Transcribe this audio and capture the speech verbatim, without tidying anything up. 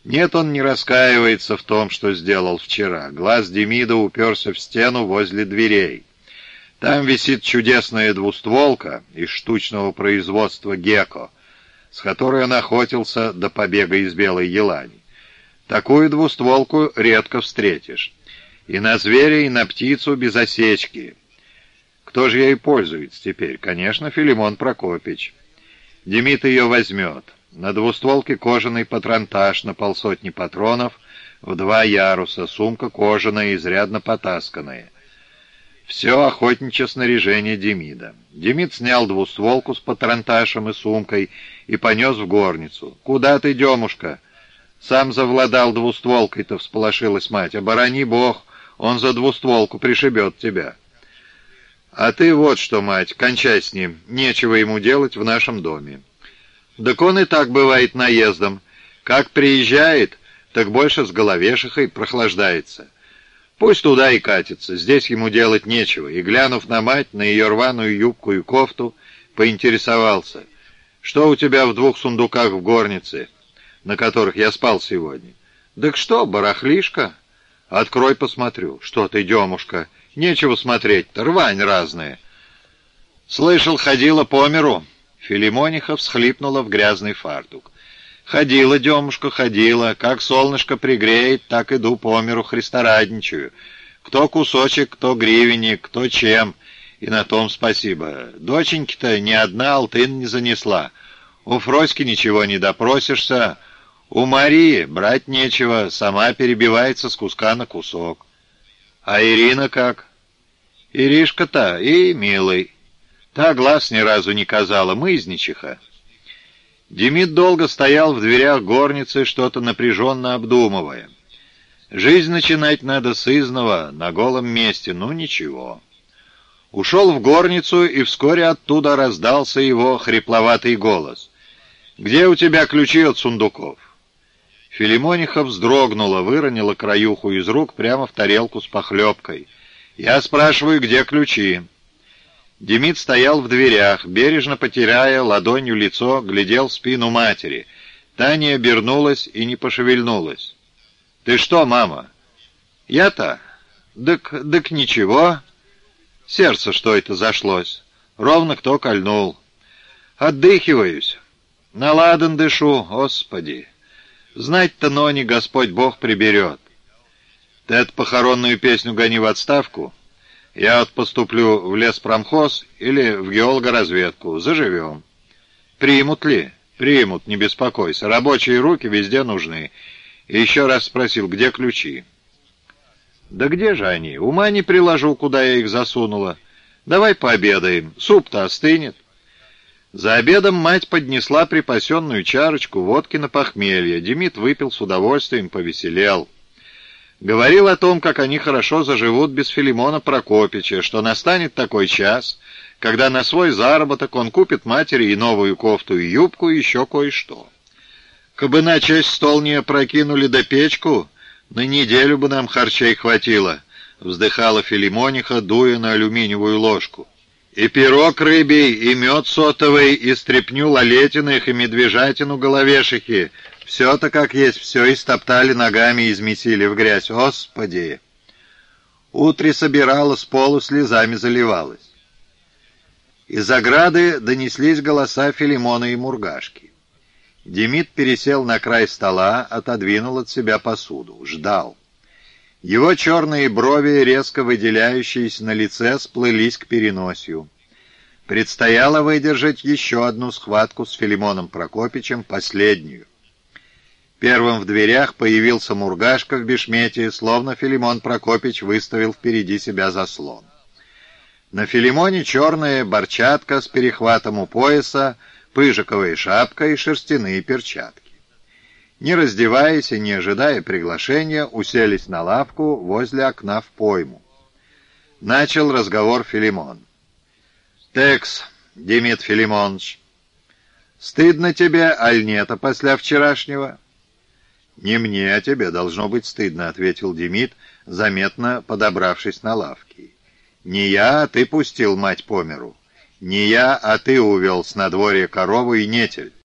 Нет, он не раскаивается в том, что сделал вчера. Глаз Демида уперся в стену возле дверей. Там висит чудесная двустволка из штучного производства «Гекко», с которой он охотился до побега из белой елани. Такую двустволку редко встретишь. И на зверя, и на птицу без осечки. Кто же ей пользуется теперь? Конечно, Филимон Прокопич. Демид ее возьмет. На двустволке кожаный патронтаж на полсотни патронов в два яруса, сумка кожаная, изрядно потасканная. Все охотничье снаряжение Демида. Демид снял двустволку с патронташем и сумкой и понес в горницу. «Куда ты, Демушка?» «Сам завладал двустволкой-то», — всполошилась мать. «Оборони Бог, он за двустволку пришибет тебя». «А ты вот что, мать, кончай с ним, нечего ему делать в нашем доме». «Так он и так бывает наездом. Как приезжает, так больше с головешихой прохлаждается. Пусть туда и катится, здесь ему делать нечего». И, глянув на мать, на ее рваную юбку и кофту, поинтересовался: «Что у тебя в двух сундуках в горнице, на которых я спал сегодня?» «Так что, барахлишка?» «Открой, посмотрю». «Что ты, Демушка, нечего смотреть-то, рвань разная». «Слышал, ходила по миру». Филимониха всхлипнула в грязный фартук. «Ходила, Демушка, ходила. Как солнышко пригреет, так иду по миру, христорадничаю. Кто кусочек, кто гривенник, кто чем. И на том спасибо. Доченьки-то ни одна алтын не занесла. У Фроськи ничего не допросишься. У Марии брать нечего, сама перебивается с куска на кусок. А Ирина как?» «Иришка-то и милый. Та глаз ни разу не казала, мызничиха». Демид долго стоял в дверях горницы, что-то напряженно обдумывая. Жизнь начинать надо с изного, на голом месте, ну ничего. Ушел в горницу, и вскоре оттуда раздался его хрипловатый голос. «Где у тебя ключи от сундуков?» Филимониха вздрогнула, выронила краюху из рук прямо в тарелку с похлебкой. «Я спрашиваю, где ключи?» Демид стоял в дверях, бережно потирая ладонью лицо, глядел в спину матери. Та не обернулась и не пошевельнулась. «Ты что, мама?» «Я-то? Дык, дык ничего. Сердце что это зашлось? Ровно кто кольнул. Отдыхиваюсь. На ладан дышу, Господи. Знать-то, но не Господь Бог приберет. Ты эту похоронную песню гони в отставку. Я вот поступлю в леспромхоз или в геологоразведку. Заживем». «Примут ли?» «Примут, не беспокойся. Рабочие руки везде нужны». И еще раз спросил, где ключи. «Да где же они? Ума не приложу, куда я их засунула. Давай пообедаем. Суп-то остынет». За обедом мать поднесла припасенную чарочку водки на похмелье. Демид выпил с удовольствием, повеселел. Говорил о том, как они хорошо заживут без Филимона Прокопича, что настанет такой час, когда на свой заработок он купит матери и новую кофту, и юбку, и еще кое-что. «Кабы на честь стол не опрокинули да печку, на неделю бы нам харчей хватило», — вздыхала Филимониха, дуя на алюминиевую ложку. «И пирог рыбий, и мед сотовый, и стряпню лалетиных, и медвежатину головешихи. Все-то как есть, все истоптали ногами и измесили в грязь. Господи!» Утре собирала, с полу слезами заливалась. Из ограды донеслись голоса Филимона и Мургашки. Демид пересел на край стола, отодвинул от себя посуду. Ждал. Его черные брови, резко выделяющиеся на лице, сплылись к переносию. Предстояло выдержать еще одну схватку с Филимоном Прокопичем, последнюю. Первым в дверях появился Мургашка в бешмете, словно Филимон Прокопич выставил впереди себя заслон. На Филимоне черная борчатка с перехватом у пояса, пыжиковая шапка и шерстяные перчатки. Не раздеваясь и не ожидая приглашения, уселись на лавку возле окна в пойму. Начал разговор Филимон. «Текс, Демид Филимонович, стыдно тебе, аль нет, а после вчерашнего?» «Не мне, а тебе должно быть стыдно», — ответил Демид, заметно подобравшись на лавке. «Не я, а ты пустил мать по миру. Не я, а ты увел с надворья корову и нетель.